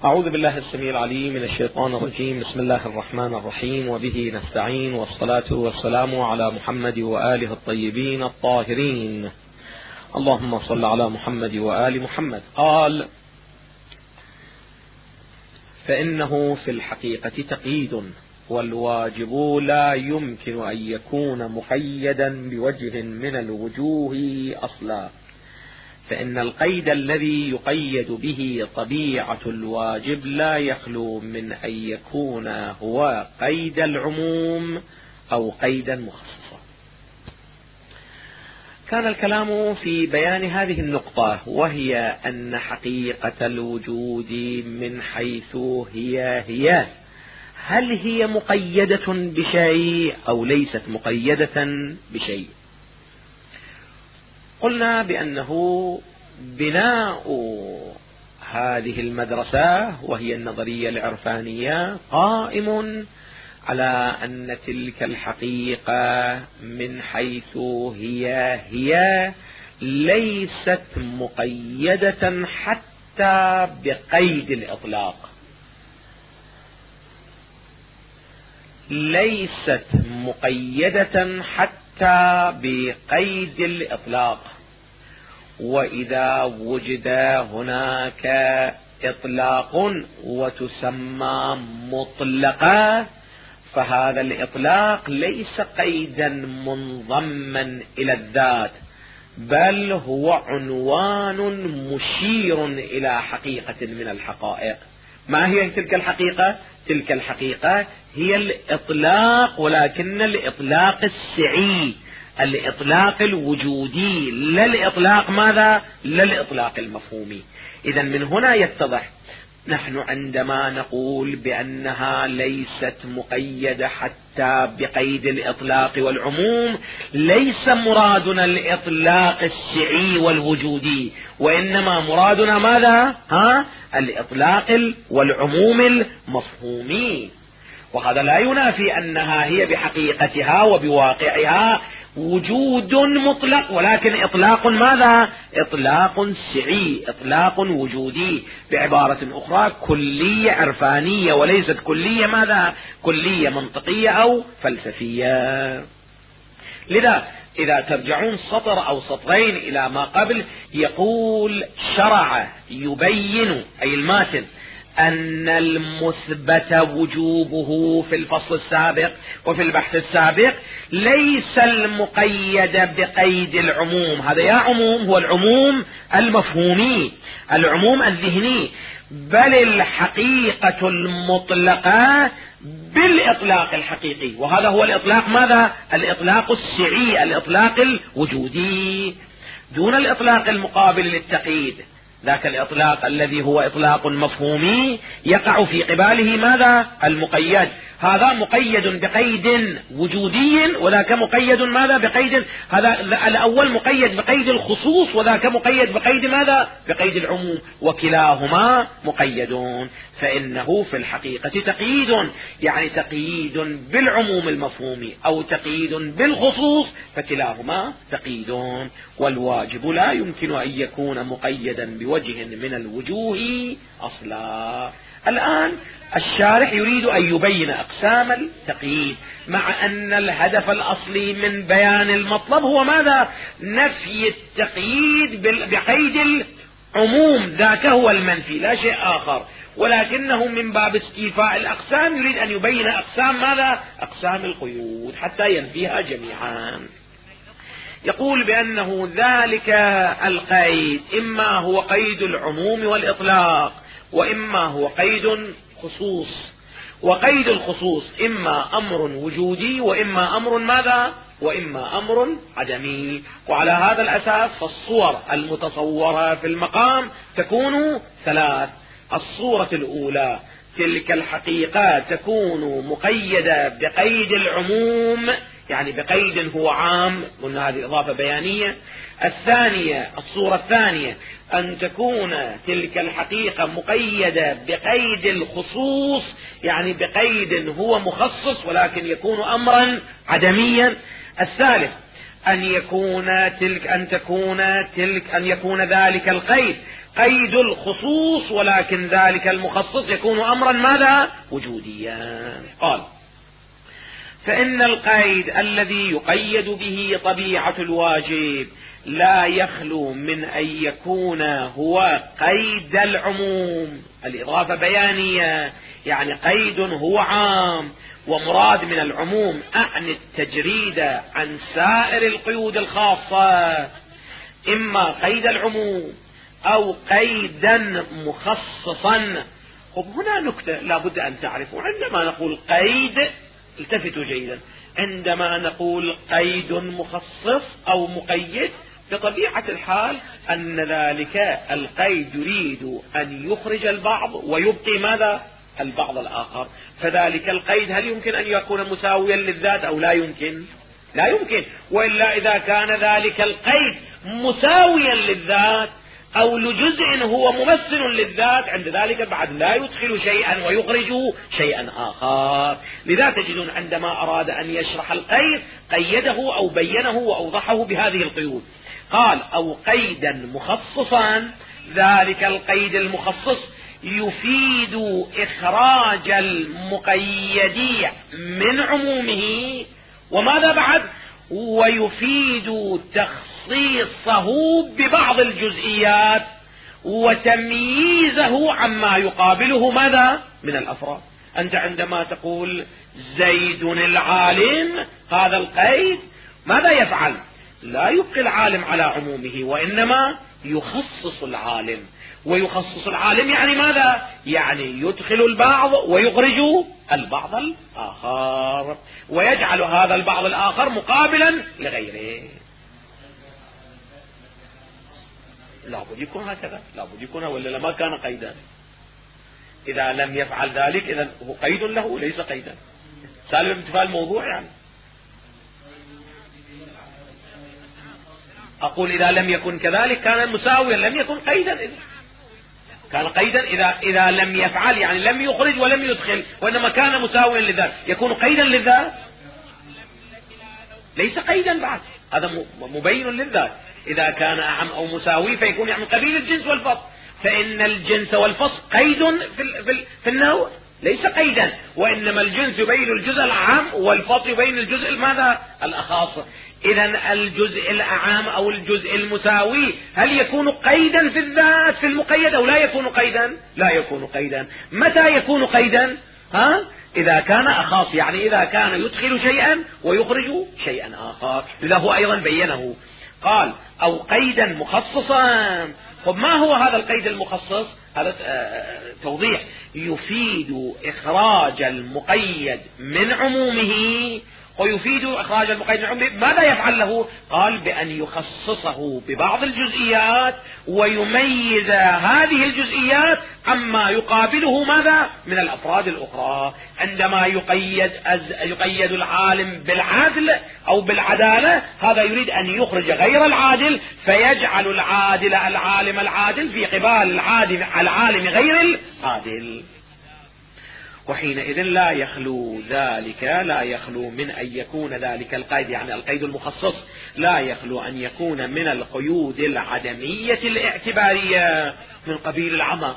أعوذ بالله السميع العليم من الشيطان الرجيم. بسم الله الرحمن الرحيم، وبه نستعين، والصلاة والسلام على محمد وآله الطيبين الطاهرين. اللهم صل على محمد وآل محمد. قال: فإنه في الحقيقة تقييد، والواجب لا يمكن أن يكون مقيدا بوجه من الوجوه أصلا، فإن القيد الذي يقيد به طبيعة الواجب لا يخلو من أن يكون هو قيد العموم أو قيدا مخصصا. كان الكلام في بيان هذه النقطة، وهي أن حقيقة الوجود من حيث هي هل هي مقيدة بشيء أو ليست مقيدة بشيء. قلنا بأنه بناء هذه المدرسة وهي النظرية العرفانية قائم على أن تلك الحقيقة من حيث هي ليست مقيدة حتى بقيد الإطلاق، ليست مقيدة حتى بقيد الإطلاق. وإذا وجد هناك إطلاق وتسمى مطلقة، فهذا الإطلاق ليس قيدا منضما إلى الذات، بل هو عنوان مشير إلى حقيقة من الحقائق. ما هي تلك الحقيقة؟ تلك الحقيقة هي الإطلاق، ولكن الإطلاق السعي، الإطلاق الوجودي، لا الإطلاق ماذا؟ لا الإطلاق المفهومي. إذن من هنا يتضح نحن عندما نقول بأنها ليست مقيدة حتى بقيد الإطلاق والعموم، ليس مرادنا الإطلاق السعي والوجودي، وإنما مرادنا ماذا؟ الإطلاق والعموم المفهومي. وهذا لا ينافي أنها هي بحقيقتها وبواقعها وجود مطلق، ولكن إطلاق ماذا؟ إطلاق سعي، إطلاق وجودي، بعبارة أخرى كلية عرفانية، وليست كلية ماذا؟ كلية منطقية أو فلسفية. لذا إذا ترجعون سطر أو سطرين إلى ما قبل، يقول: شرع يبين، أي الماتن، أن المثبت وجوبه في الفصل السابق وفي البحث السابق ليس المقيد بقيد العموم. هذا يا عموم هو العموم المفهومي، العموم الذهني، بل الحقيقة المطلقة بالإطلاق الحقيقي. وهذا هو الإطلاق ماذا؟ الإطلاق السعي، الإطلاق الوجودي، دون الإطلاق المقابل للتقييد. ذاك الإطلاق الذي هو إطلاق مفهومي يقع في قباله ماذا؟ المقيد. هذا مقيد بقيد وجودي، وذاك مقيد ماذا؟ بقيد. هذا الأول مقيد بقيد الخصوص، وذاك مقيد بقيد ماذا؟ بقيد العموم، وكلاهما مقيدون. فإنه في الحقيقة تقييد، يعني تقييد بالعموم المفهومي أو تقييد بالخصوص، فكلاهما تقييدون. والواجب لا يمكن أن يكون مقيدا بوجه من الوجوه أصلا. الآن الشارح يريد أن يبين أقسام التقييد، مع أن الهدف الأصلي من بيان المطلب هو ماذا؟ نفي التقييد بقيد العموم، ذاك هو المنفي لا شيء آخر. ولكنه من باب استيفاء الأقسام يريد أن يبين أقسام ماذا؟ أقسام القيود حتى ينفيها جميعا. يقول بأنه ذلك القيد إما هو قيد العموم والإطلاق، وإما هو قيد خصوص. وقيد الخصوص إما أمر وجودي، وإما أمر ماذا؟ وإما أمر عدمي. وعلى هذا الأساس فالصور المتصورة في المقام تكون ثلاث. الصورة الأولى تلك الحقيقة تكون مقيدة بقيد العموم، يعني بقيد هو عام، قلنا هذه إضافة بيانية. الصورة الثانية أن تكون تلك الحقيقة مقيدة بقيد الخصوص، يعني بقيد هو مخصص ولكن يكون أمرا عدميا. الثالث أن يكون ذلك القيد قيد الخصوص، ولكن ذلك المخصص يكون أمرا ماذا؟ وجوديا. قال: فإن القيد الذي يقيد به طبيعة الواجب لا يخلو من أن يكون هو قيد العموم. الإضافة بيانية، يعني قيد هو عام، ومراد من العموم أعني التجريد عن سائر القيود الخاصة، إما قيد العموم أو قيدا مخصصا. هنا نكتة لابد أن تعرفوا: عندما نقول قيد، التفتوا جيدا، عندما نقول قيد مخصص أو مقيد، بطبيعة الحال أن ذلك القيد يريد أن يخرج البعض ويبقي ماذا؟ البعض الآخر. فذلك القيد هل يمكن أن يكون مساويا للذات أو لا يمكن؟ لا يمكن. وإلا إذا كان ذلك القيد مساويا للذات أو لجزء هو ممثل للذات، عند ذلك بعد لا يدخل شيئا ويخرج شيئا آخر. لذا تجدون عندما أراد أن يشرح القيد قيده أو بينه وأوضحه بهذه القيود. قال: أو قيدا مخصصا. ذلك القيد المخصص يفيد إخراج المقيد من عمومه، وماذا بعد؟ ويفيد تخصيصه ببعض الجزئيات وتمييزه عما يقابله ماذا؟ من الأفراد. أنت عندما تقول زيد العالم، هذا القيد ماذا يفعل؟ لا يبقي العالم على عمومه، وإنما يخصص العالم. ويخصص العالم يعني ماذا؟ يعني يدخل البعض ويخرج البعض الآخر، ويجعل هذا البعض الآخر مقابلا لغيره. لابد يكون هكذا، لابد يكون، ولا لما كان قيدا. إذا لم يفعل ذلك إذا هو قيد له ليس قيدا. سالم امتثال الموضوع يعني. أقول إذا لم يكن كذلك كان مساويا، لم يكن قيدا. إذا كان قيدا إذا لم يفعل، يعني لم يخرج ولم يدخل، وإنما كان مساويا للذات، يكون قيدا للذات؟ ليس قيدا بعد، هذا مبين للذات. إذا كان أعم أو مساوي فيكون يعني قبيل الجنس والفصل، فإن الجنس والفصل قيد في النوع، ليس قيدا، وإنما الجنس يبين الجزء العام والفصل يبين الجزء ماذا؟ الأخص. إذا الجزء الأعام أو الجزء المساوي هل يكون قيدا في الذات في المقيد أو لا يكون قيدا؟ لا يكون قيدا. متى يكون قيدا؟ إذا كان أخص، يعني إذا كان يدخل شيئا ويخرج شيئا آخر. له أيضا بينه، قال: أو قيدا مخصصا. طب ما هو هذا القيد المخصص؟ هذا توضيح. يفيد إخراج المقيد من عمومه، ويفيد إخراج المقيد من عمومه ماذا يفعل له؟ قال: بأن يخصصه ببعض الجزئيات ويميز هذه الجزئيات عما يقابله ماذا؟ من الأفراد الأخرى. عندما يقيد العالم بالعدل أو بالعدالة، هذا يريد أن يخرج غير العادل، فيجعل العالم العادل في قبال العالم غير العادل. وحينئذ لا يخلو من أن يكون ذلك القيد، يعني القيد المخصص، لا يخلو أن يكون من القيود العدمية الاعتبارية من قبيل العمى.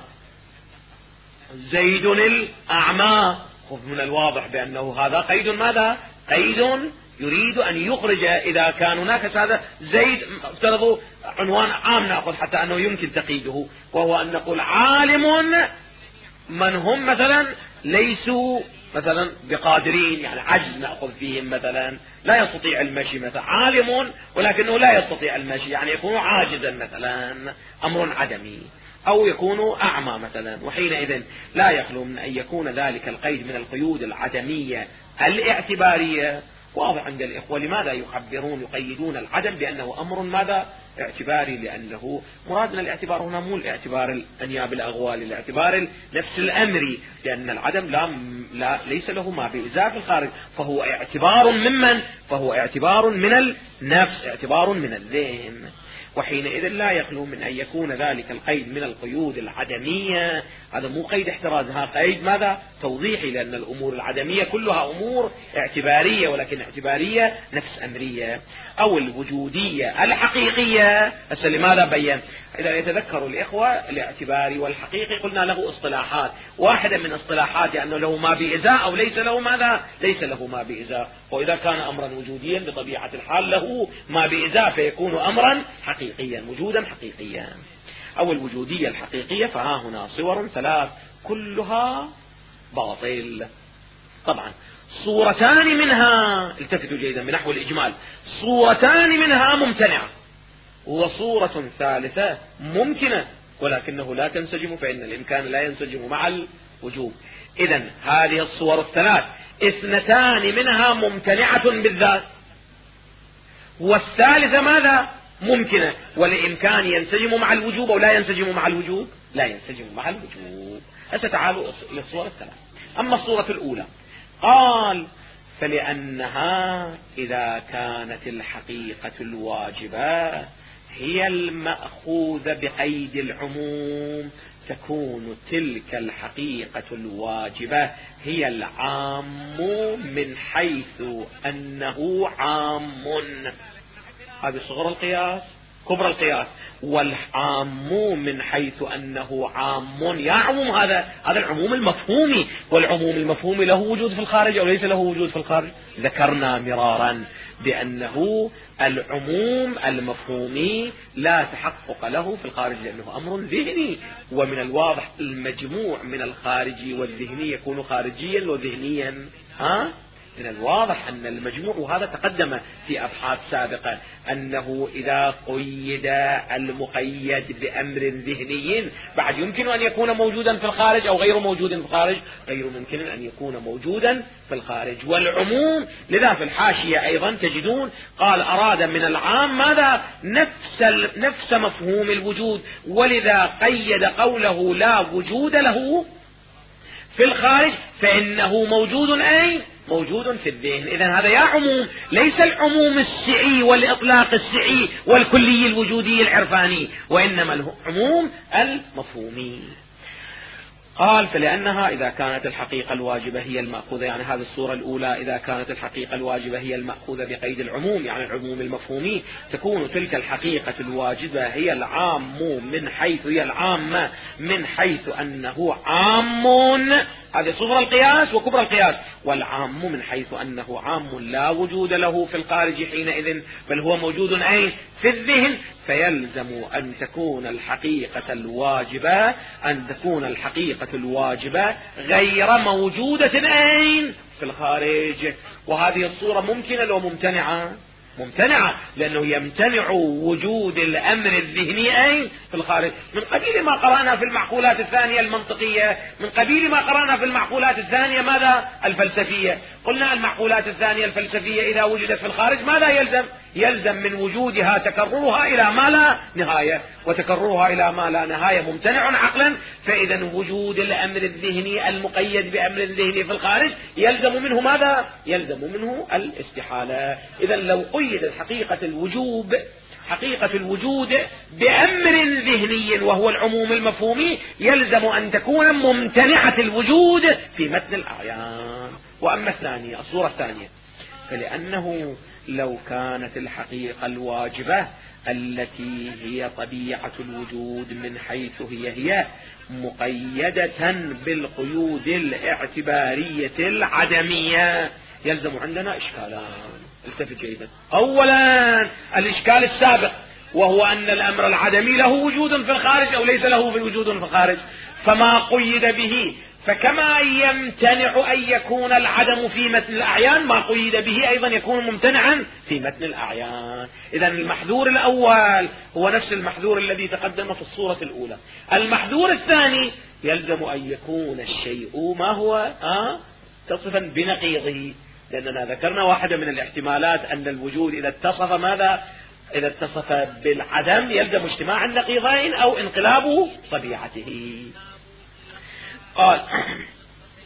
زيد الأعمى، خذ من الواضح بأنه هذا قيد ماذا؟ قيد يريد أن يخرج. إذا كان هناك هذا زيد، افترضوا عنوان عام نأخذ حتى أنه يمكن تقييده، وهو أن نقول عالم من هم مثلا ليسوا مثلا بقادرين، يعني عجز نأخذ فيهم، مثلا لا يستطيع المشي، مثلا عالم ولكنه لا يستطيع المشي، يعني يكون عاجزا مثلا، أمر عدمي، أو يكون أعمى مثلا. وحينئذ لا يخلو من أن يكون ذلك القيد من القيود العدمية الاعتبارية. واضح عند الإخوة لماذا يقيدون العدم بأنه أمر ماذا؟ اعتباري، لأنه مرادنا الاعتبار هنا مو الاعتبار الأنياب الأغوال، الاعتبار نفس الأمري، لأن العدم ليس له ما بإزاء في الخارج، فهو اعتبار ممن؟ فهو اعتبار من النفس، اعتبار من الذهن. وحينئذ لا يخلو من أن يكون ذلك القيد من القيود العدمية هذا مو قيد احتراز، هذا قيد ماذا؟ توضيحي، لأن الأمور العدمية كلها أمور اعتبارية، ولكن اعتبارية نفس أمرية. أو الوجودية الحقيقية. هسه لماذا بين؟ إذا يتذكروا الإخوة الاعتباري والحقيقي قلنا له اصطلاحات، واحدة من اصطلاحاته أنه له ما بإزاء أو ليس له ماذا؟ ليس له ما بإزاء. وإذا كان أمرا وجوديا بطبيعة الحال له ما بإزاء فيكون أمرا حقيقيا، وجودا حقيقيا. أو الوجودية الحقيقية فها هنا صور ثلاث كلها باطل. طبعا صورتان منها، التفتوا جيدا بنحو الإجمال، صورتان منها ممتنعة، وصورة ثالثة ممكنة ولكنه لا تنسجم، فإن الإمكان لا ينسجم مع الوجوب. إذن هذه الصور الثلاث اثنتان منها ممتنعة بالذات، والثالثة ماذا؟ ممكنة، والإمكان ينسجم مع الوجوب أو لا ينسجم مع الوجوب؟ لا ينسجم مع الوجوب. هسه تعالوا للصورة الثلاث. أما الصورة الأولى قال فلأنها إذا كانت الحقيقة الواجبة هي المأخوذة بقيد العموم تكون تلك الحقيقة الواجبة هي العام من حيث أنه عام. هذه صغر القياس، كبر القياس. والعام من حيث أنه عام، يا عموم هذا العموم المفهومي، والعموم المفهومي له وجود في الخارج أو ليس له وجود في الخارج؟ ذكرنا مرارا بأنه العموم المفهومي لا تحقق له في الخارج لأنه أمر ذهني، ومن الواضح المجموع من الخارجي والذهني يكون خارجيا وذهنيا. من الواضح أن المجموع، وهذا تقدم في أبحاث سابقة، أنه إذا قيد المقيد بأمر ذهني بعد يمكن أن يكون موجودا في الخارج أو غير موجود في الخارج، غير ممكن أن يكون موجودا في الخارج. والعموم لذا في الحاشية أيضا تجدون قال أراد من العام ماذا؟ نفس مفهوم الوجود، ولذا قيد قوله لا وجود له في الخارج فإنه موجود أين؟ موجود في الذهن. إذن هذا يا عموم ليس العموم السعي والإطلاق السعي والكلي الوجودي العرفاني، وإنما العموم المفهومي. قال فلأنها إذا كانت الحقيقة الواجبة هي المأخوذة، يعني هذه الصورة الأولى، إذا كانت الحقيقة الواجبة هي المأخوذة بقيد العموم يعني العموم المفهومي تكون تلك الحقيقة الواجبة هي العام من حيث هي العامة من حيث أنه عام. هذه صغر القياس وكبر القياس. والعام من حيث أنه عام لا وجود له في الخارج حينئذ، بل هو موجود أين؟ في الذهن. فيلزم أن تكون الحقيقة الواجبة غير موجودة أين؟ في الخارج. وهذه الصورة ممكنة لو ممتنعة؟ ممتنعة، لأنه يمتنع وجود الأمر الذهني أين؟ في الخارج. من قبيل ما قرأنا في المعقولات الثانية المنطقية، من قبيل ما قرأنا في المعقولات الثانية ماذا؟ الفلسفية. قلنا المعقولات الثانية الفلسفية إذا وجدت في الخارج ماذا يلزم؟ يلزم من وجودها تكررها إلى ما لا نهاية، وتكررها إلى ما لا نهاية ممتنع عقلا. فإذا وجود الأمر الذهني المقيد بأمر ذهني في الخارج يلزم منه ماذا؟ يلزم منه الاستحالة. إذا لو قيد حقيقة الوجود بأمر ذهني وهو العموم المفهومي يلزم أن تكون ممتنعة الوجود في متن الأعيان. وأما الثانية، الصورة الثانية، فلأنه لو كانت الحقيقة الواجبة التي هي طبيعة الوجود من حيث هي مقيدة بالقيود الاعتبارية العدمية يلزم عندنا إشكالان. التفت جيدا. أولا الإشكال السابق، وهو أن الأمر العدمي له وجود في الخارج أو ليس له وجود في الخارج، فما قيد به فكما يمتنع أن يكون العدم في متن الأعيان ما قيد به أيضا يكون ممتنعا في متن الأعيان. إذن المحذور الأول هو نفس المحذور الذي تقدم في الصورة الأولى. المحذور الثاني يلزم أن يكون الشيء ما هو تصفا بنقيضه، لأننا ذكرنا واحدة من الاحتمالات أن الوجود إذا اتصف ماذا؟ إذا اتصف بالعدم يلزم اجتماع النقيضين أو انقلاب طبيعته. قال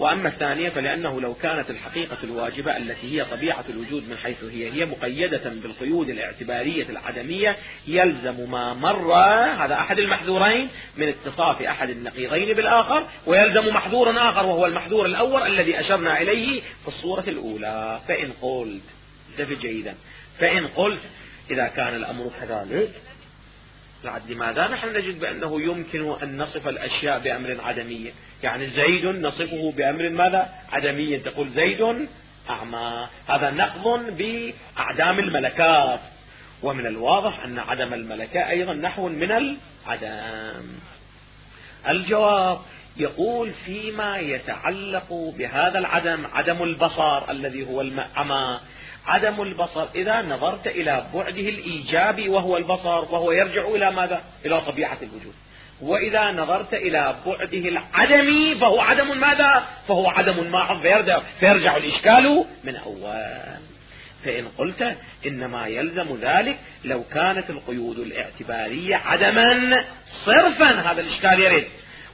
وأما الثانية فلأنه لو كانت الحقيقة الواجبة التي هي طبيعة الوجود من حيث هي مقيدة بالقيود الاعتبارية العدمية يلزم ما مر، هذا أحد المحذورين من اتصاف أحد النقيضين بالآخر، ويلزم محذور آخر وهو المحذور الأول الذي أشرنا إليه في الصورة الأولى. فإن قلت انتبه جيدا، فإن قلت إذا كان الأمر كذلك لماذا نحن نجد بأنه يمكن أن نصف الأشياء بأمر عدمي؟ يعني زيد نصفه بأمر ماذا؟ عدمي. تقول زيد أعمى، هذا نقض بأعدام الملكات، ومن الواضح أن عدم الملكة أيضا نحو من العدم. الجواب يقول فيما يتعلق بهذا العدم، عدم البصر الذي هو الأعمى، عدم البصر إذا نظرت إلى بعده الإيجابي وهو البصر فهو يرجع إلى ماذا؟ إلى طبيعة الوجود. وإذا نظرت إلى بعده العدمي فهو عدم ماذا؟ فهو عدم محض، فيرجع الإشكال من أول. فإن قلت إنما يلزم ذلك لو كانت القيود الاعتبارية عدما صرفا، هذا الإشكال يرد.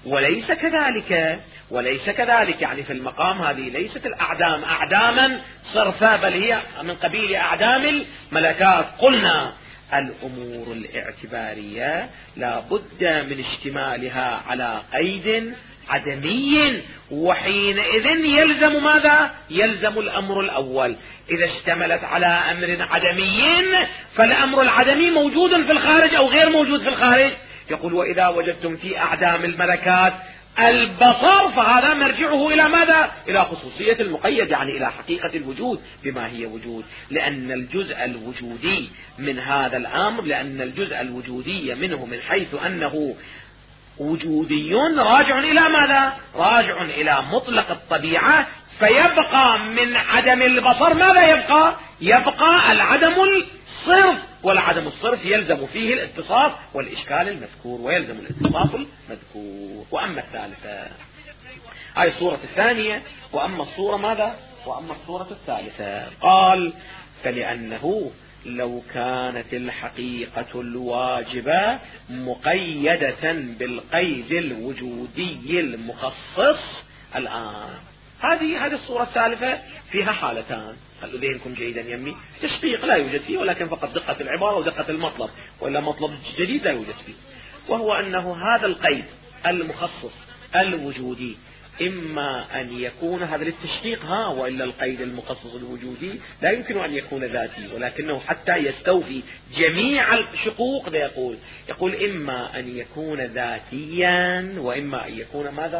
وليس كذلك يعني في المقام هذه ليست الأعدام أعداما صرفا، بل هي من قبيل أعدام الملكات. قلنا الأمور الاعتبارية لا بد من اشتمالها على قيد عدمي، وحينئذ يلزم ماذا؟ يلزم الأمر الأول. إذا اشتملت على أمر عدمي فالأمر العدمي موجود في الخارج أو غير موجود في الخارج. يقول وإذا وجدتم في أعدام الملكات البصر فهذا مرجعه إلى ماذا؟ إلى خصوصية المقيد، يعني إلى حقيقة الوجود بما هي وجود، لأن الجزء الوجودي من هذا الأمر، لأن الجزء الوجودي منه من حيث أنه وجودي راجع إلى ماذا؟ راجع إلى مطلق الطبيعة، فيبقى من عدم البصر ماذا يبقى؟ يبقى العدم الصرف، والعدم الصرف يلزم فيه الاتصاف والإشكال المذكور، ويلزم الاتصاف المذكور. وأما الثالثة هاي الصورة الثانية، وأما الصورة ماذا؟ وأما الصورة الثالثة قال فلأنه لو كانت الحقيقة الواجبة مقيدة بالقيد الوجودي المخصص. الآن هذه الصورة الثالثة فيها حالتان، خلوا ذهنكم جيدا يمي، تشقيق لا يوجد فيه ولكن فقط دقة العبارة ودقة المطلب، ولا مطلب جديد لا يوجد فيه، وهو أنه هذا القيد المخصص الوجودي إما أن يكون هذا للتشقيق وإلا القيد المخصص الوجودي لا يمكن أن يكون ذاتي، ولكنه حتى يستوفي جميع الشقوق يقول إما أن يكون ذاتيا وإما أن يكون ماذا؟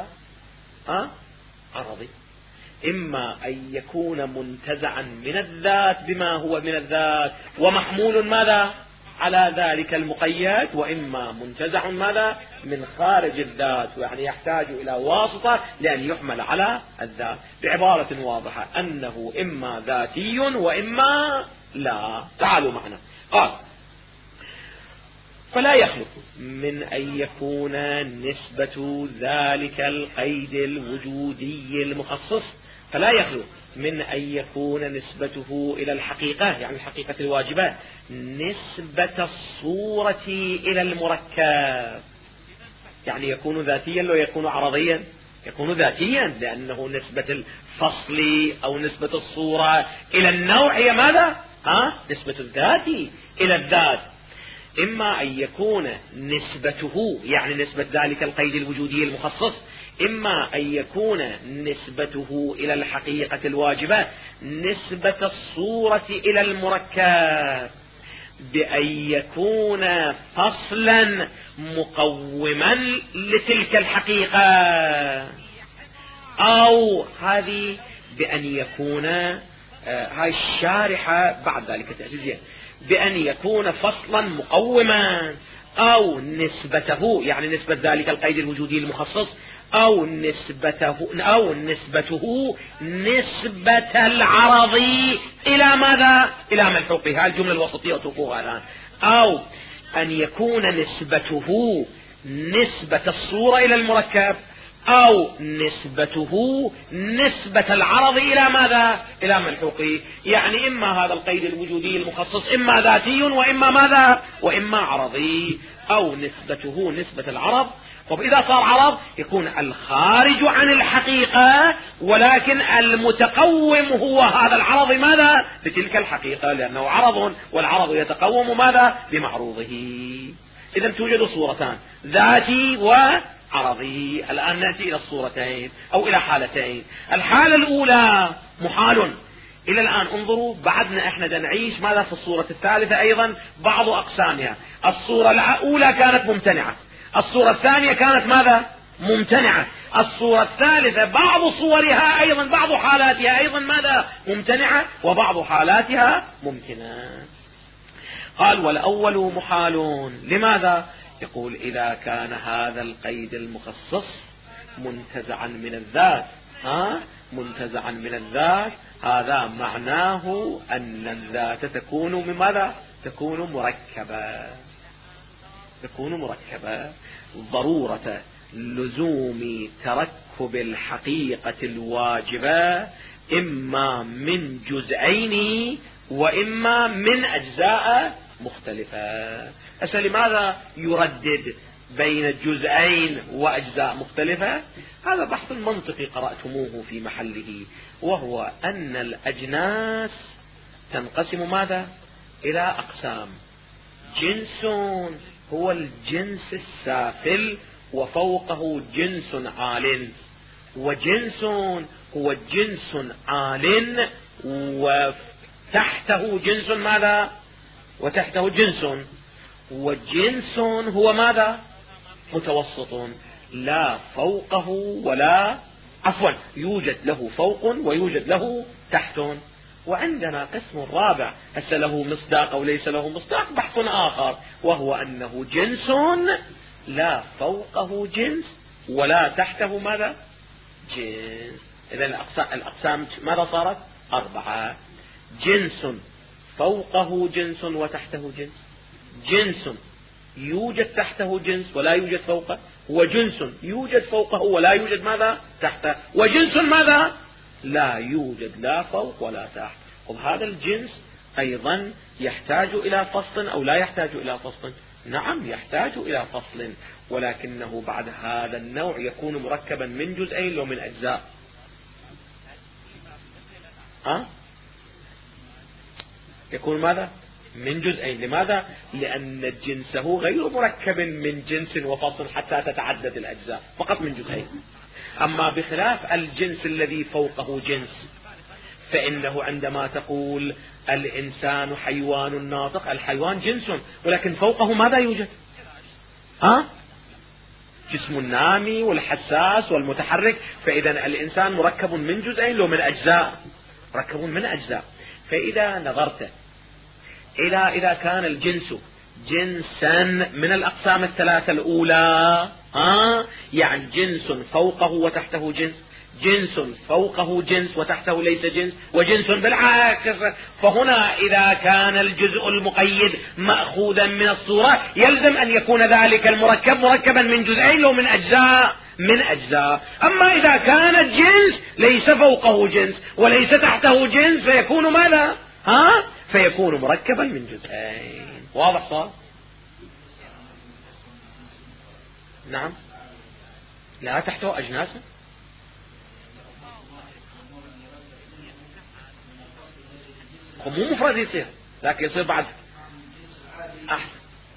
عرضي. إما أن يكون منتزعا من الذات بما هو من الذات ومحمول ماذا؟ على ذلك المقيد، وإما منتزع ماذا؟ من خارج الذات، يعني يحتاج إلى واسطة لأن يحمل على الذات. بعبارة واضحة أنه إما ذاتي وإما لا. تعالوا معنا. قال فلا يخلو من أن يكون نسبة ذلك القيد الوجودي المخصص، فلا يخلو من أن يكون نسبته إلى الحقيقة، يعني الحقيقة الواجبة، نسبة الصورة إلى المركب، يعني يكون ذاتيا لو يكون عرضيا، يكون ذاتيا لأنه نسبة الفصل أو نسبة الصورة إلى النوع هي ماذا؟ نسبة الذاتي إلى الذات. إما أن يكون نسبته يعني نسبة ذلك القيد الوجودي المخصص، إما أن يكون نسبته إلى الحقيقة الواجبة نسبة الصورة إلى المركب بأن يكون فصلا مقوما لتلك الحقيقة، أو هذه بأن يكون هاي الشارحة بعد ذلك تأتي بأن يكون فصلا مقوما، أو نسبته يعني نسبة ذلك القيد الوجودي المخصص، أو نسبته نسبة العرضي إلى ماذا؟ إلى ملحوقها. الجملة الوسطية اتركوها الآن. أو أن يكون نسبته نسبة الصورة إلى المركب، أو نسبته نسبة العرض إلى ماذا؟ إلى ملحوقه. يعني إما هذا القيد الوجودي المخصص إما ذاتي وإما ماذا؟ وإما عرضي، أو نسبته نسبة العرض طب إذا صار عرض يكون الخارج عن الحقيقة، ولكن المتقوم هو هذا العرض ماذا؟ بتلك الحقيقة، لأنه عرض، والعرض يتقوم ماذا؟ بمعروضه. إذا توجد صورتان، ذاتي وعرضي. الآن نأتي إلى الصورتين أو إلى حالتين. الحالة الأولى محال. إلى الآن انظروا، بعدنا احنا نعيش ماذا في الصورة الثالثة أيضا بعض أقسامها. الصورة الأولى كانت ممتنعة، الصورة الثانية كانت ماذا؟ ممتنعة. الصورة الثالثة بعض صورها أيضا، بعض حالاتها أيضا ماذا؟ ممتنعة، وبعض حالاتها ممكنة. قال والأول محال. لماذا؟ يقول إذا كان هذا القيد المخصص منتزعا من الذات، منتزعا من الذات، هذا معناه أن الذات تكون من ماذا؟ تكون مركبة. ضرورة لزوم تركب الحقيقة الواجبة إما من جزئين وإما من أجزاء مختلفة. لماذا يردد بين جزئين وأجزاء مختلفة؟ هذا بحث منطقي قرأتموه في محله، وهو أن الأجناس تنقسم ماذا؟ إلى أقسام. جنس هو الجنس السافل وفوقه جنس عال، وجنس هو جنس عال وتحته جنس ماذا؟ وتحته جنس، وجنس هو ماذا؟ متوسط، لا فوقه ولا يوجد له فوق ويوجد له تحت. وعندنا قسم رابع له مصداق أو ليس له مصداق، بحث آخر، وهو أنه جنس لا فوقه جنس ولا تحته ماذا؟ جنس. إذن الأقسام ماذا صارت؟ 4. جنس فوقه جنس وتحته جنس، جنس يوجد تحته جنس ولا يوجد فوقه، وجنس يوجد فوقه ولا يوجد ماذا؟ تحته، وجنس ماذا؟ لا يوجد لا فوق ولا تحت. وهذا الجنس أيضا يحتاج إلى فصل أو لا يحتاج إلى فصل؟ نعم يحتاج إلى فصل، ولكنه بعد هذا النوع يكون مركبا من جزئين ومن أجزاء. يكون ماذا؟ من جزئين. لماذا؟ لأن جنسه غير مركب من جنس وفصل حتى تتعدد الأجزاء، فقط من جزئين. أما بخلاف الجنس الذي فوقه جنس، فإنه عندما تقول الإنسان حيوان ناطق، الحيوان جنس، ولكن فوقه ماذا يوجد؟ جسم النامي والحساس والمتحرك. فإذا الإنسان مركب من جزئين ومن أجزاء، مركب من أجزاء. فإذا نظرت إلى إذا كان الجنس جنسا من الأقسام الثلاثة الأولى، يعني جنس فوقه وتحته جنس، جنس فوقه جنس وتحته ليس جنس، وجنس بالعكس. فهنا إذا كان الجزء المقيد مأخوذا من الصورة، يلزم أن يكون ذلك المركب مركبا من جزئين ومن أجزاء. أما إذا كان الجنس ليس فوقه جنس وليس تحته جنس، فيكون ماذا؟ فيكون مركبا من جزئين. واضح صار؟ نعم. لا تحته أجناس، مو مفرد يصير، لكن يصير بعد أحسن.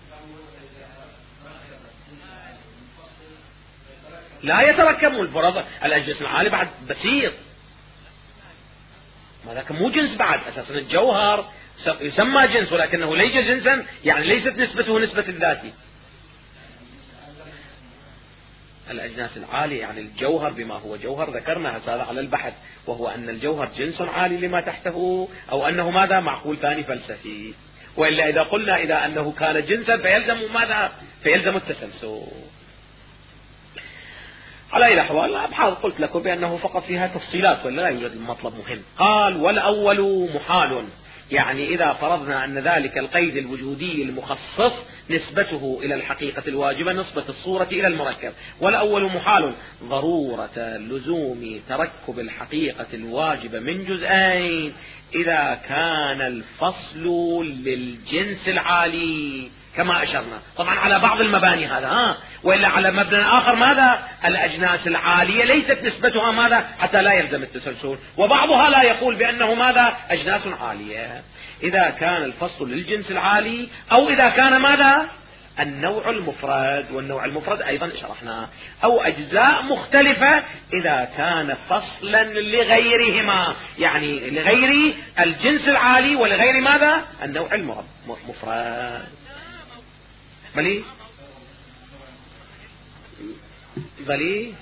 لا يتركب الفرض الأجناس العالي بعد بسيط، لكن مو جنس بعد. أساسا الجوهر يسمى جنس ولكنه ليس جنسا، يعني ليست نسبته نسبة الذاتي. الأجناس العالية يعني الجوهر بما هو جوهر، ذكرنا هذا على البحث، وهو أن الجوهر جنس عالي لما تحته، أو أنه ماذا؟ معقول ثاني فلسفي. وإلا إذا قلنا إذا أنه كان جنسا فيلزم ماذا؟ فيلزم التسلسل. على أي الأحوال الأبحاث قلت لكم بأنه فقط فيها تفصيلات ولا لا يوجد المطلب مهم. قال والأول محال، يعني إذا فرضنا أن ذلك القيد الوجودي المخصص نسبته إلى الحقيقة الواجبة نسبة الصورة إلى المركب. والأول محال ضرورة لزوم تركب الحقيقة الواجبة من جزئين إذا كان الفصل للجنس العالي كما أشرنا طبعا على بعض المباني هذا وإلا على مبنى آخر ماذا؟ الأجناس العالية ليست نسبتها ماذا؟ حتى لا يلزم التسلسل، وبعضها لا يقول بأنه ماذا؟ أجناس عالية. إذا كان الفصل للجنس العالي أو إذا كان ماذا؟ النوع المفرد، والنوع المفرد أيضا شرحناه، أو أجزاء مختلفة إذا كان فصلا لغيرهما، يعني لغير الجنس العالي ولغير ماذا؟ النوع المفرد. بلي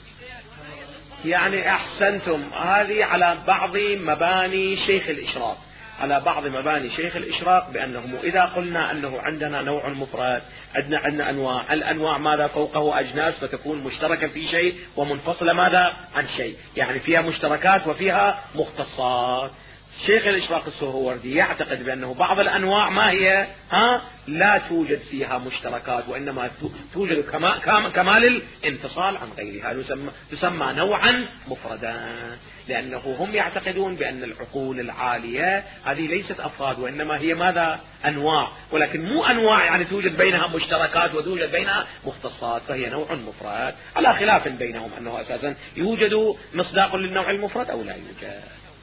يعني أحسنتم. هذه على بعض مباني شيخ الإشراق، على بعض مباني شيخ الإشراق بأنهم إذا قلنا أنه عندنا نوع مفرد عندنا أنواع، الأنواع ماذا؟ فوقه أجناس، فتكون مشتركة في شيء ومنفصلة ماذا؟ عن شيء، يعني فيها مشتركات وفيها مختصات. شيخ الإشراق السهروردي يعتقد بأنه بعض الأنواع ما هي لا توجد فيها مشتركات، وإنما توجد كمال الانفصال عن غيرها، تسمى نوعا مفردا، لأنه هم يعتقدون بأن العقول العالية هذه ليست أفراد، وإنما هي ماذا؟ أنواع، ولكن مو أنواع يعني توجد بينها مشتركات وتوجد بينها مختصات، فهي نوع مفرد، على خلاف بينهم أنه أساسا يوجد مصداق للنوع المفرد أو لا يوجد.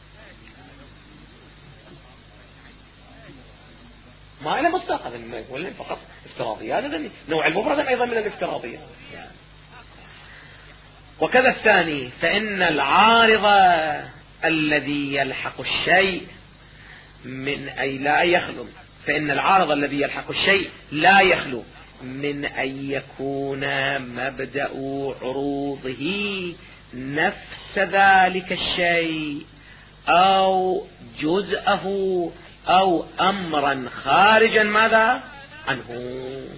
ما له مصداق، هذا ولا فقط افتراضيات، هذا نوع المفرد أيضا من الافتراضيات. وكذا الثاني، فإن العارض الذي يلحق الشيء من أي لا يخلو، فإن العارض الذي يلحق الشيء لا يخلو من أن يكون مبدأ عروضه نفس ذلك الشيء أو جزءه أو أمرا خارجا ماذا عنه.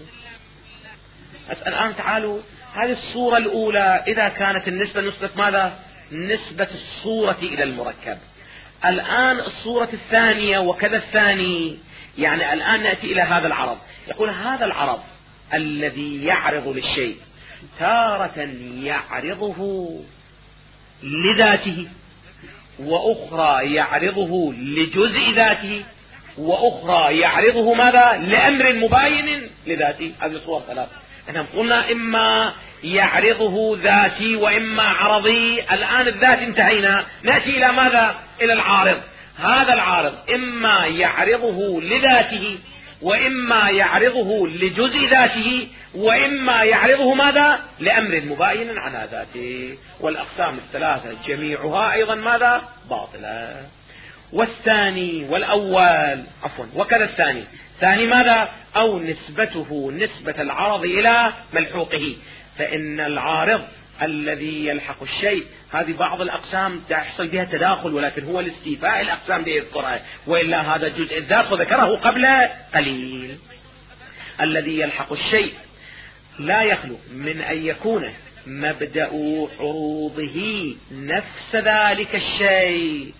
الآن تعالوا، هذه الصورة الأولى إذا كانت النسبة نسبة ماذا؟ نسبة الصورة إلى المركب. الآن الصورة الثانية وكذا الثاني، يعني الآن نأتي إلى هذا العرض، يقول هذا العرض الذي يعرض للشيء تارة يعرضه لذاته، وأخرى يعرضه لجزء ذاته، وأخرى يعرضه ماذا؟ لأمر مباين لذاته. هذه الصور ثلاث. احنا قلنا إما يعرضه ذاتي وإما عرضي. الآن الذات انتهينا، نأتي إلى ماذا؟ إلى العارض. هذا العارض إما يعرضه لذاته، وإما يعرضه لجزء ذاته، وإما يعرضه ماذا؟ لأمر مباين على ذاته. والأقسام الثلاثة جميعها أيضا ماذا؟ باطلة. والثاني والأول وكذا الثاني، ثاني ماذا؟ أو نسبته نسبة العرض إلى ملحوقه، فإن العارض الذي يلحق الشيء، هذه بعض الأقسام تحصل بها تداخل، ولكن هو الاستيفاء الأقسام يذكرها، وإلا هذا الجزء الذات وذكره قبل قليل. الذي يلحق الشيء لا يخلو من أن يكون مبدأ عروضه نفس ذلك الشيء،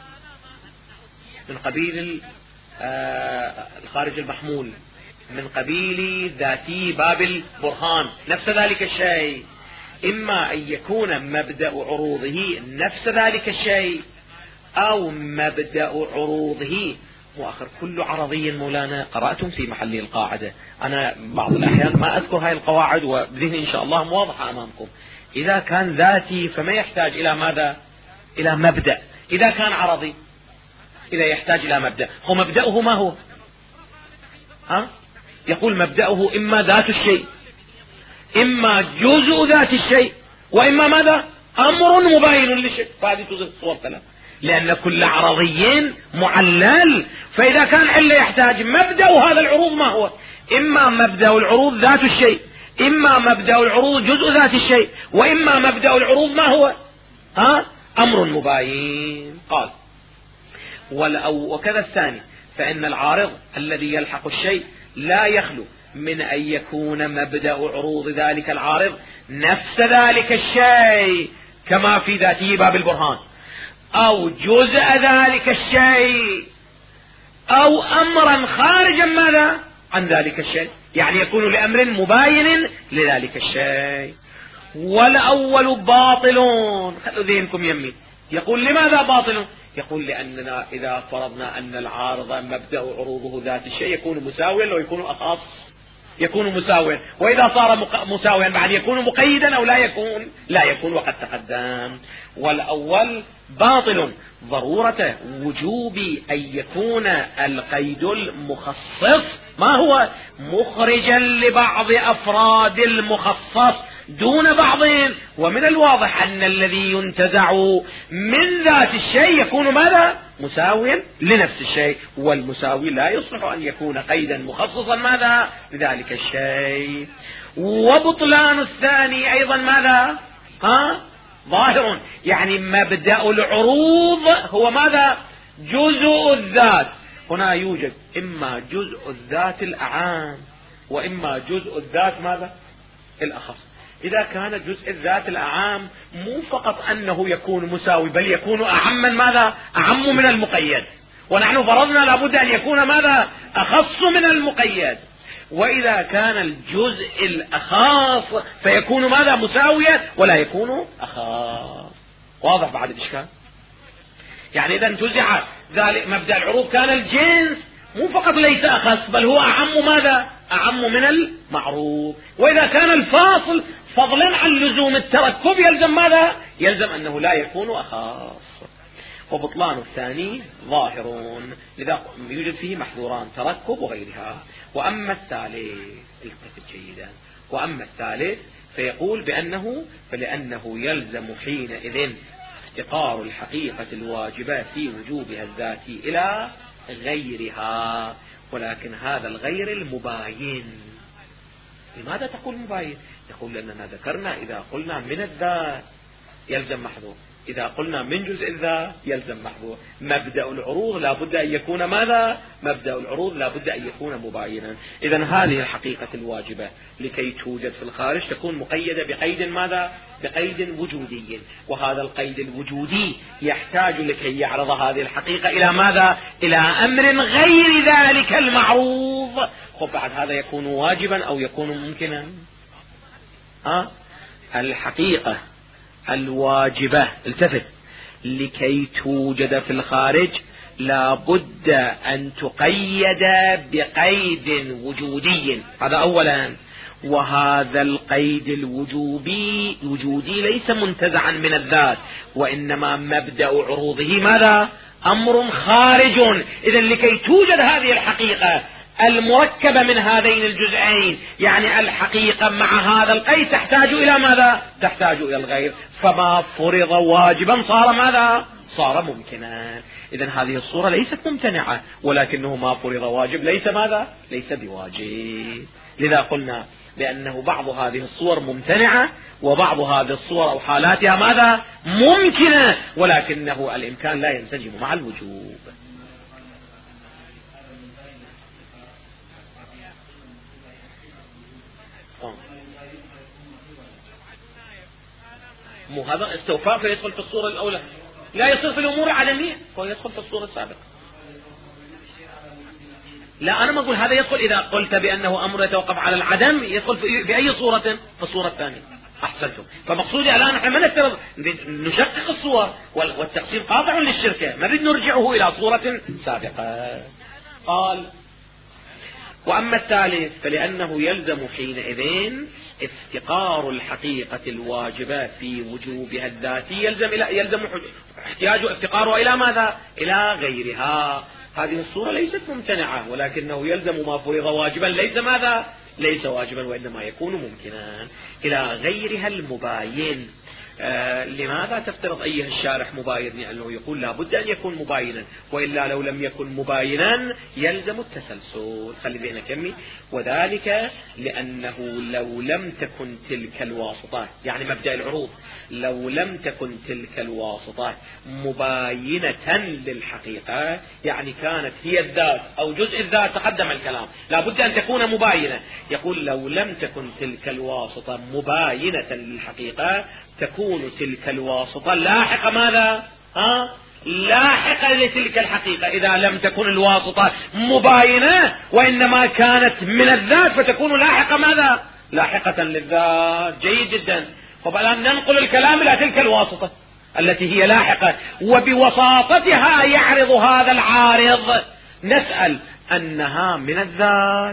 من قبيل الخارج المحمول، من قبيل ذاتي باب البرهان، نفس ذلك الشيء. إما أن يكون مبدأ عروضه نفس ذلك الشيء، أو مبدأ عروضه وآخر. كل عرضي مولانا قرأتم في محل القاعدة، أنا بعض الأحيان ما أذكر هاي القواعد وبذهني إن شاء الله واضحة أمامكم. إذا كان ذاتي فما يحتاج إلى ماذا؟ إلى مبدأ. إذا كان عرضي إذا يحتاج إلى مبدأ. هو مبدأه ما هو؟ يقول مبدأه إما ذات الشيء، إما جزء ذات الشيء، وإما ماذا؟ أمر مباين للشيء. فهذه توجد صور ثلاث، لأن كل عرضي معلل. فإذا كان علة يحتاج مبدأ هذا العروض ما هو؟ إما مبدأ العروض ذات الشيء، إما مبدأ العروض جزء ذات الشيء، وإما مبدأ العروض ما هو؟ أمر مباين. قال وكذا الثاني، فإن العارض الذي يلحق الشيء لا يخلو من أن يكون مبدأ عروض ذلك العارض نفس ذلك الشيء كما في ذاته باب البرهان، أو جزء ذلك الشيء، أو أمرا خارجا ماذا؟ عن ذلك الشيء، يعني يكون لأمر مباين لذلك الشيء. والأول باطل. خلوا ذهنكم يمين. يقول لماذا باطل؟ يقول لأننا إذا فرضنا أن العارض مبدأ عروضه ذات الشيء يكون مساويا ويكون أخص يكون مساويا، وإذا صار مساويا بعد يكون مقيدا أو لا يكون وقد تقدم. والأول باطل ضرورة وجوب أن يكون القيد المخصص ما هو مخرجا لبعض أفراد المخصص دون بعضهم، ومن الواضح أن الذي ينتزع من ذات الشيء يكون ماذا؟ مساويا لنفس الشيء، والمساوي لا يصلح أن يكون قيدا مخصصا ماذا؟ لذلك الشيء. وبطلان الثاني أيضا ماذا؟ ظاهر، يعني مبدأ العروض هو ماذا؟ جزء الذات. هنا يوجد إما جزء الذات الأعام وإما جزء الذات ماذا؟ الأخص. إذا كان جزء الذات الأعام مو فقط أنه يكون مساوي بل يكون أعما ماذا؟ أعم من المقيد، ونحن فرضنا لابد أن يكون ماذا؟ أخص من المقيد. وإذا كان الجزء الأخاص فيكون ماذا؟ مساويا ولا يكون أخاص. واضح بعد الإشكال؟ يعني إذا انتزع ذلك مبدأ العروض كان الجنس مو فقط ليس أخص بل هو أعم ماذا؟ أعم من المعروض. وإذا كان الفاصل فضلا عن لزوم التركب يلزم ماذا؟ يلزم أنه لا يكون أخاص. وبطلان الثاني ظاهرون، لذا يوجد فيه محظوران تركب وغيرها. وأما الثالث التفت جيدا، وأما الثالث فيقول فلأنه يلزم حينئذ افتقار الحقيقة الواجبة في وجوبها الذاتي إلى غيرها، ولكن هذا الغير المباين. لماذا تقول مباين؟ يقول لأننا ذكرنا إذا قلنا من الذات يلزم محظور، إذا قلنا من جزء الذات يلزم محظور. مبدأ العروض لا بد أن يكون ماذا؟ مبدأ العروض لا بد أن يكون مباينا. إذن هذه الحقيقة الواجبة لكي توجد في الخارج تكون مقيدة بقيد ماذا؟ بقيد وجودي، وهذا القيد الوجودي يحتاج لكي يعرض هذه الحقيقة إلى ماذا؟ إلى أمر غير ذلك المعروض. بعد هذا يكون واجبا أو يكون ممكنا؟ الحقيقة الواجبة التفت لكي توجد في الخارج لا بد أن تقيد بقيد وجودي، هذا أولا. وهذا القيد الوجودي ليس منتزعا من الذات، وإنما مبدأ عروضه ماذا؟ أمر خارج. إذن لكي توجد هذه الحقيقة المركبة من هذين الجزئين، يعني الحقيقة مع هذا القيد تحتاج إلى ماذا؟ تحتاج إلى الغير. فما فرض واجبا صار ماذا؟ صار ممكنا. إذن هذه الصورة ليست ممتنعة، ولكنه ما فرض واجب ليس ماذا؟ ليس بواجب. لذا قلنا بأنه بعض هذه الصور ممتنعة وبعض هذه الصور أو حالاتها ماذا؟ ممكنة، ولكنه الإمكان لا ينسجم مع الوجوب. مو هذا استوفاء فيدخل في الصورة الأولى، لا يصير في الأمور العدمية ويدخل في الصورة السابقة. لا أنا ما أقول هذا يدخل إذا قلت بأنه أمر يتوقف على العدم يدخل في أي صورة؟ في الصورة الثانية. أحسنتم. فمقصودي الآن نحن ما نفترض نشقق الصور، والتقسيم قاطع للشركة، ما نريد نرجعه إلى صورة سابقة. قال وأما الثالث فلأنه يلزم حينئذ افتقار الحقيقة الواجبة في وجوبها الذاتي، يلزم احتياج افتقارها إلى ماذا؟ إلى غيرها. هذه الصورة ليست ممتنعة، ولكنه يلزم ما فرض واجبا ليس ماذا؟ ليس واجبا، وإنما يكون ممكنا إلى غيرها المباين. لماذا تفترض أيها الشارح مباين؟ لأنه يقول لا بد أن يكون مباينا، وإلا لو لم يكن مباينا يلزم التسلسل. خلي ذهنك يمي. وذلك لأنه لو لم تكن تلك الواسطة، يعني مبدأ العروض، لو لم تكن تلك الواسطة مباينة للحقيقة، يعني كانت هي الذات أو جزء الذات، تقدم الكلام لا بد أن تكون مباينة. يقول لو لم تكن تلك الواسطة مباينة للحقيقة تكون تلك الواسطة لاحقة ماذا؟ لاحقة لتلك الحقيقة. إذا لم تكن الواسطة مباينة وإنما كانت من الذات فتكون لاحقة ماذا؟ لاحقة للذات. جيد جدا. الآن ننقل الكلام إلى تلك الواسطة التي هي لاحقة، وبوساطتها يعرض هذا العارض. نسأل أنها من الذات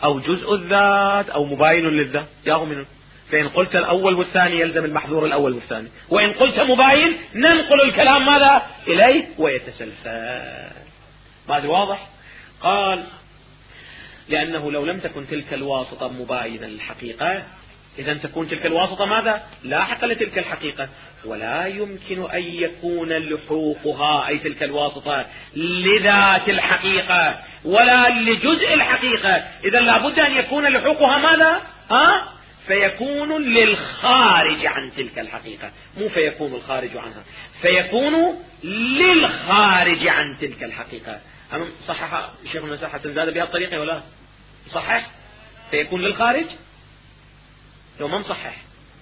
أو جزء الذات أو مباين للذات، ياهو منه. فإن قلت الأول والثاني يلزم المحذور الأول والثاني، وإن قلت مباين ننقل الكلام ماذا إليه ويتسلسل. ماذا واضح؟ قال لأنه لو لم تكن تلك الواسطة مباينة للحقيقة إذا تكون تلك الواسطة ماذا لاحقة لتلك الحقيقة، ولا يمكن أن يكون لحوقها أي تلك الواسطة لذات الحقيقة ولا لجزء الحقيقة. إذا لابد أن يكون لحوقها ماذا فيكون للخارج عن تلك الحقيقة، مو فيكون الخارج عنها، فيكون للخارج عن تلك الحقيقة. أما صحح شيخنا صحة زاد بهذه الطريقة ولا صحح فيكون للخارج؟ لو ما مصحح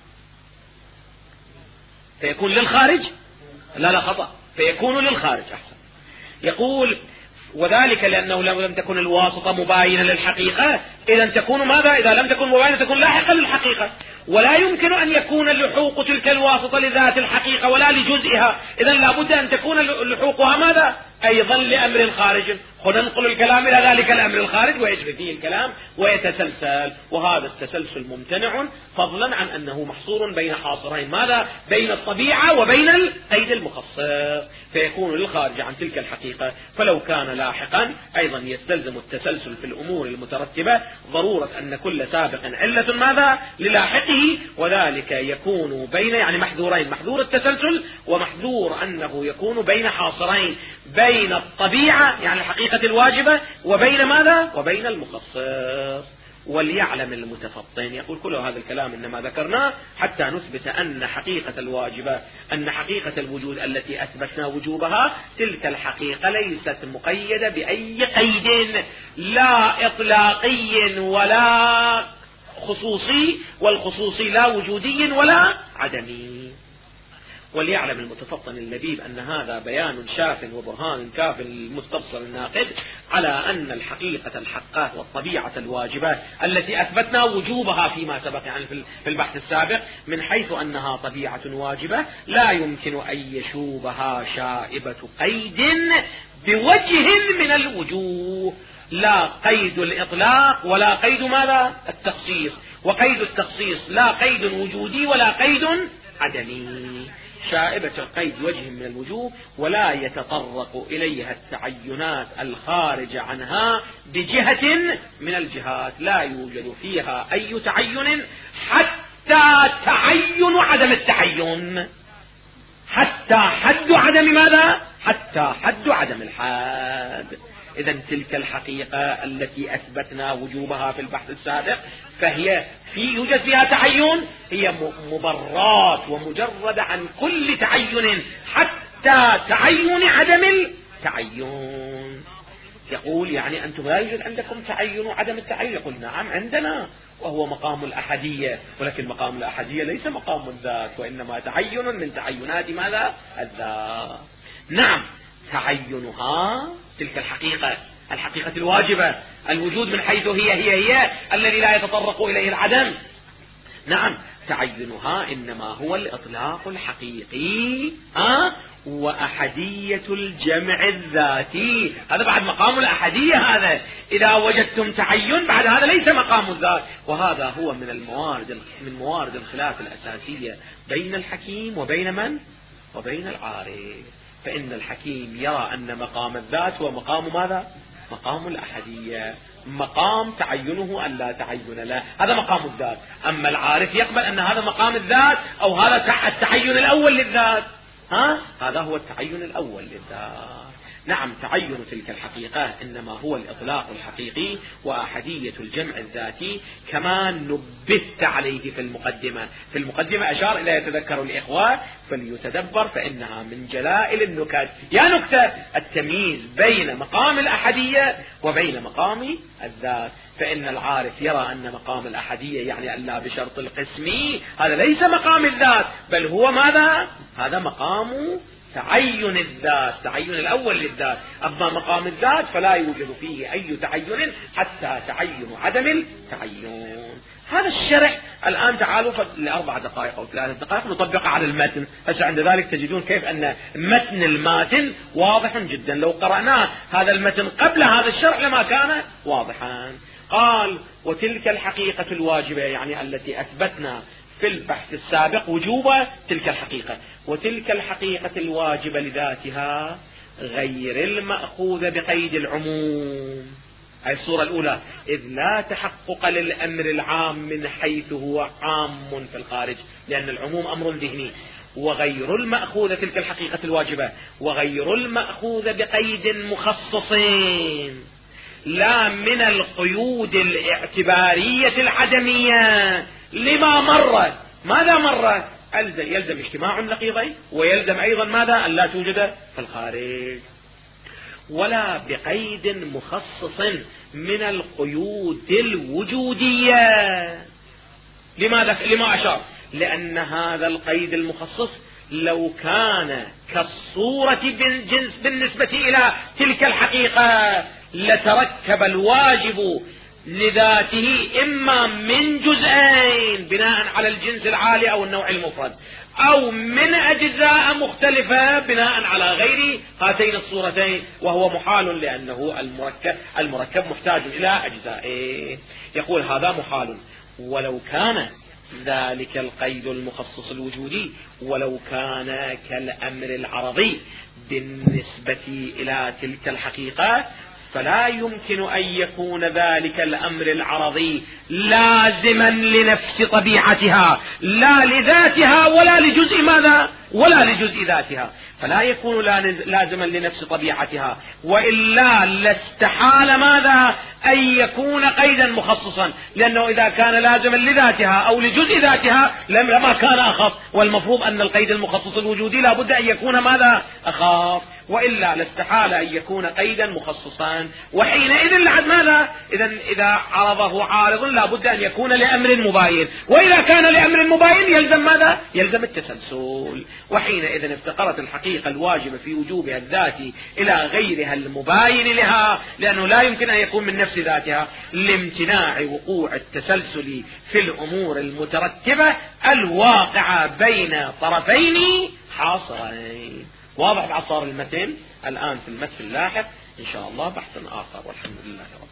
فيكون للخارج، لا خطأ، فيكون للخارج أحسن. يقول وذلك لأنه لم تكن الواسطة مباينة للحقيقة إذا تكون ماذا؟ إذا لم تكن مباينة تكون لاحقة للحقيقة، ولا يمكن أن يكون لحوق تلك الواسطة لذات الحقيقة ولا لجزئها. إذا لابد أن تكون لحوقها ماذا؟ أيضا لأمر خارج. ننقل الكلام إلى ذلك الأمر الخارج ويجري فيه الكلام ويتسلسل، وهذا التسلسل ممتنع فضلا عن أنه محصور بين حاصرين ماذا؟ بين الطبيعة وبين القيد المخصص، فيكون للخارج عن تلك الحقيقة. فلو كان لاحقا أيضا يستلزم التسلسل في الأمور المترتبة ضرورة أن كل سابق علة ماذا؟ للاحقه، وذلك يكون بين يعني محذورين، محذور التسلسل ومحذور أنه يكون بين حاصرين بين الطبيعة يعني الحقيقة الواجبة وبين ماذا؟ وبين المخصص. وليعلم المتفطن، يقول كل هذا الكلام إنما ذكرناه حتى نثبت أن حقيقة الواجبة، أن حقيقة الوجود التي أثبتنا وجوبها تلك الحقيقة ليست مقيدة بأي قيد لا إطلاقي ولا خصوصي، والخصوصي لا وجودي ولا عدمي. وليعلم المتفطن اللبيب أن هذا بيان شاف وبرهان كاف للمستبصر الناقد على أن الحقيقة الحقة والطبيعة الواجبة التي أثبتنا وجوبها فيما سبق يعني في البحث السابق من حيث أنها طبيعة واجبة لا يمكن أن يشوبها شائبة قيد بوجه من الوجوه، لا قيد الإطلاق ولا قيد ماذا؟ التخصيص، وقيد التخصيص لا قيد وجودي ولا قيد عدمي. شائبة القيد وجه من الوجوه ولا يتطرق إليها التعينات الخارج عنها بجهة من الجهات، لا يوجد فيها أي تعين حتى تعين عدم التعين، حتى حد عدم ماذا؟ حتى حد عدم الحد. إذن تلك الحقيقة التي أثبتنا وجوبها في البحث السابق فهي يوجد فيها تعين، هي مبرات ومجردة عن كل تعين حتى تعين عدم التعين. يقول يعني أنتم لا يوجد عندكم تعين وعدم التعين؟ يقول نعم عندنا، وهو مقام الأحدية، ولكن مقام الأحدية ليس مقام الذات، وإنما تعين من تعينات ماذا؟ الذات. نعم تعينها تلك الحقيقة الواجبة، الوجود من حيث هي الذي لا يتطرق إليه العدم، نعم تعينها إنما هو الإطلاق الحقيقي وأحدية الجمع الذاتي. هذا بعد مقام الأحدية، هذا إذا وجدتم تعين بعد هذا ليس مقام الذات. وهذا هو من موارد الخلاف الأساسية بين الحكيم وبين من؟ وبين العارف. فإن الحكيم يرى أن مقام الذات هو مقام ماذا؟ مقام الأحدية، مقام تعينه أن لا تعين له، هذا مقام الذات. أما العارف يقبل أن هذا مقام الذات أو هذا التعين الأول للذات، هذا هو التعين الأول للذات. نعم تعين تلك الحقيقة إنما هو الإطلاق الحقيقي وأحدية الجمع الذاتي كما نبهت عليه في المقدمة أشار إلى يتذكر الإخوة فليتدبر فإنها من جلائل النكات. يا نكتة التمييز بين مقام الأحدية وبين مقام الذات. فإن العارف يرى أن مقام الأحدية يعني أن لا بشرط القسم، هذا ليس مقام الذات بل هو ماذا؟ هذا مقام تعين الذات، تعين الأول للذات. أما مقام الذات فلا يوجد فيه أي تعين حتى تعين عدم التعين. هذا الشرح الآن تعالوا ل4 دقائق أو 3 دقائق نطبق على المتن. هسه عند ذلك تجدون كيف أن متن الماتن واضح جدا، لو قرأناه هذا المتن قبل هذا الشرح لما كان واضحا. قال وتلك الحقيقة الواجبة، يعني التي أثبتنا في البحث السابق وجوب تلك الحقيقة، وتلك الحقيقة الواجبة لذاتها غير المأخوذة بقيد العموم. هذه الصورة الأولى، إذ لا تحقق للأمر العام من حيث هو عام في الخارج، لأن العموم أمر ذهني. وغير المأخوذة تلك الحقيقة الواجبة، وغير المأخوذة بقيد مخصصين، لا من القيود الاعتبارية العدمية لما مر. ماذا مر؟ يلزم اجتماع النقيضين، ويلزم أيضا ماذا؟ أن لا توجد في الخارج. ولا بقيد مخصص من القيود الوجودية. لما أشار؟ لأن هذا القيد المخصص لو كان كالصورة بالجنس بالنسبة إلى تلك الحقيقة لتركب الواجب لذاته إما من جزئين بناء على الجنس العالي أو النوع المفرد، أو من أجزاء مختلفة بناء على غير هاتين الصورتين، وهو محال لأنه المركب محتاج إلى أجزائين. يقول هذا محال. ولو كان ذلك القيد المخصص الوجودي ولو كان كالأمر العرضي بالنسبة إلى تلك الحقيقة، فلا يمكن أن يكون ذلك الأمر العرضي لازما لنفس طبيعتها، لا لذاتها ولا لجزء ماذا؟ ولا لجزء ذاتها. فلا يكون لازما لنفس طبيعتها، وإلا لاستحال ماذا؟ أن يكون قيدا مخصصا، لأنه إذا كان لازما لذاتها أو لجزء ذاتها لما كان أخف، والمفروض أن القيد المخصص الوجودي لا بد أن يكون ماذا؟ أخف، وإلا لاستحال أن يكون قيدا مخصصا. وحينئذ ماذا؟ إذا عرضه عارض لا بد أن يكون لأمر مباين، وإذا كان لأمر مباين يلزم ماذا؟ يلزم التسلسل. وحينئذ افتقرت الحقيقة الواجبة في وجوبها الذاتي إلى غيرها المباين لها، لأنه لا يمكن أن يكون من نفس ذاتها، لامتناع وقوع التسلسل في الأمور المترتبة الواقعة بين طرفين حاصرين. واضح بعصار المتن؟ الآن في المتن اللاحق إن شاء الله بحث آخر، والحمد لله رب